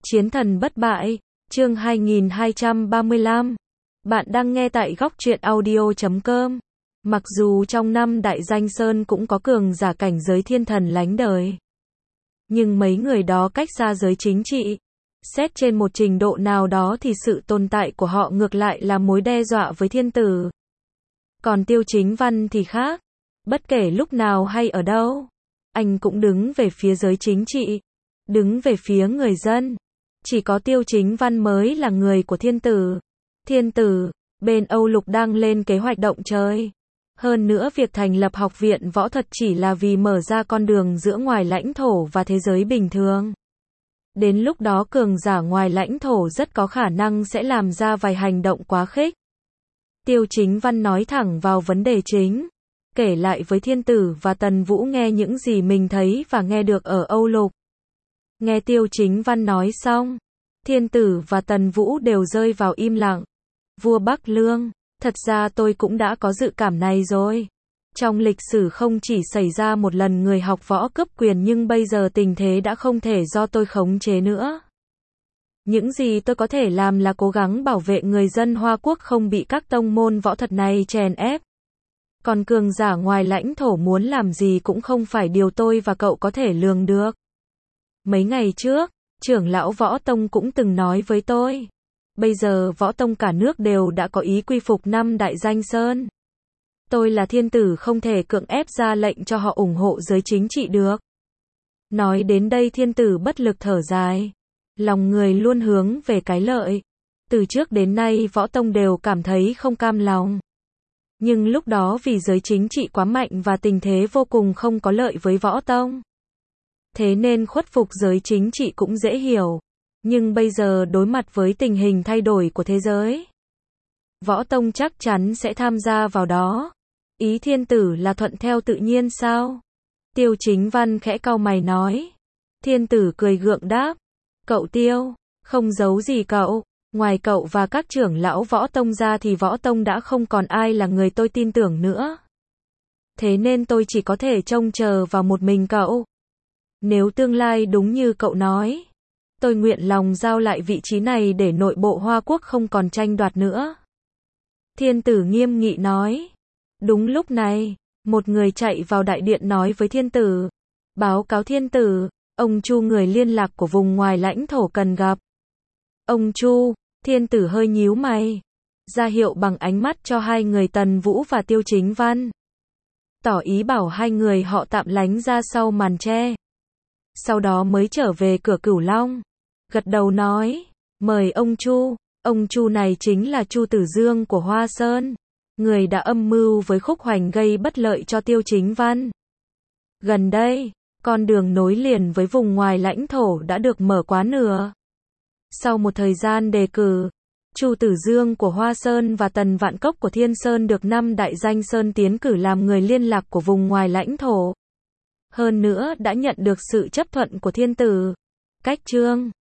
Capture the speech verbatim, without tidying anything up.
Chiến thần bất bại, chương hai nghìn hai trăm ba mươi lăm. Bạn đang nghe tại góc truyện audio chấm com. Mặc dù trong năm đại danh sơn cũng có cường giả cảnh giới thiên thần lánh đời, nhưng mấy người đó cách xa giới chính trị. Xét trên một trình độ nào đó thì sự tồn tại của họ ngược lại là mối đe dọa với thiên tử. Còn Tiêu Chính Văn thì khác. Bất kể lúc nào hay ở đâu, anh cũng đứng về phía giới chính trị, đứng về phía người dân. Chỉ có Tiêu Chính Văn mới là người của thiên tử. Thiên tử, bên Âu Lục đang lên kế hoạch động trời. Hơn nữa việc thành lập học viện võ thuật chỉ là vì mở ra con đường giữa ngoài lãnh thổ và thế giới bình thường. Đến lúc đó cường giả ngoài lãnh thổ rất có khả năng sẽ làm ra vài hành động quá khích. Tiêu Chính Văn nói thẳng vào vấn đề chính, kể lại với thiên tử và Tần Vũ nghe những gì mình thấy và nghe được ở Âu Lục. Nghe Tiêu Chính Văn nói xong, thiên tử và Tần Vũ đều rơi vào im lặng. Vua Bắc Lương, thật ra tôi cũng đã có dự cảm này rồi. Trong lịch sử không chỉ xảy ra một lần người học võ cướp quyền, nhưng bây giờ tình thế đã không thể do tôi khống chế nữa. Những gì tôi có thể làm là cố gắng bảo vệ người dân Hoa Quốc không bị các tông môn võ thuật này chèn ép. Còn cường giả ngoài lãnh thổ muốn làm gì cũng không phải điều tôi và cậu có thể lường được. Mấy ngày trước, trưởng lão Võ Tông cũng từng nói với tôi. Bây giờ Võ Tông cả nước đều đã có ý quy phục năm đại danh sơn. Tôi là thiên tử không thể cưỡng ép ra lệnh cho họ ủng hộ giới chính trị được. Nói đến đây thiên tử bất lực thở dài. Lòng người luôn hướng về cái lợi. Từ trước đến nay Võ Tông đều cảm thấy không cam lòng. Nhưng lúc đó vì giới chính trị quá mạnh và tình thế vô cùng không có lợi với Võ Tông. Thế nên khuất phục giới chính trị cũng dễ hiểu. Nhưng bây giờ đối mặt với tình hình thay đổi của thế giới, Võ Tông chắc chắn sẽ tham gia vào đó. Ý thiên tử là thuận theo tự nhiên sao? Tiêu Chính Văn khẽ cau mày nói. Thiên tử cười gượng đáp. Cậu Tiêu, không giấu gì cậu. Ngoài cậu và các trưởng lão Võ Tông ra thì Võ Tông đã không còn ai là người tôi tin tưởng nữa. Thế nên tôi chỉ có thể trông chờ vào một mình cậu. Nếu tương lai đúng như cậu nói, tôi nguyện lòng giao lại vị trí này để nội bộ Hoa Quốc không còn tranh đoạt nữa. Thiên tử nghiêm nghị nói. Đúng lúc này, một người chạy vào đại điện nói với thiên tử. Báo cáo thiên tử, ông Chu người liên lạc của vùng ngoài lãnh thổ cần gặp. Ông Chu, thiên tử hơi nhíu mày, ra hiệu bằng ánh mắt cho hai người Tần Vũ và Tiêu Chính Văn. Tỏ ý bảo hai người họ tạm lánh ra sau màn tre. Sau đó mới trở về cửa Cửu Long. Gật đầu nói, mời ông Chu. Ông Chu này chính là Chu Tử Dương của Hoa Sơn, người đã âm mưu với Khúc Hoành gây bất lợi cho Tiêu Chính Văn. Gần đây, con đường nối liền với vùng ngoài lãnh thổ đã được mở quá nửa. Sau một thời gian đề cử, Chu Tử Dương của Hoa Sơn và Tần Vạn Cốc của Thiên Sơn được năm đại danh sơn tiến cử làm người liên lạc của vùng ngoài lãnh thổ. Hơn nữa đã nhận được sự chấp thuận của thiên tử. Cách chương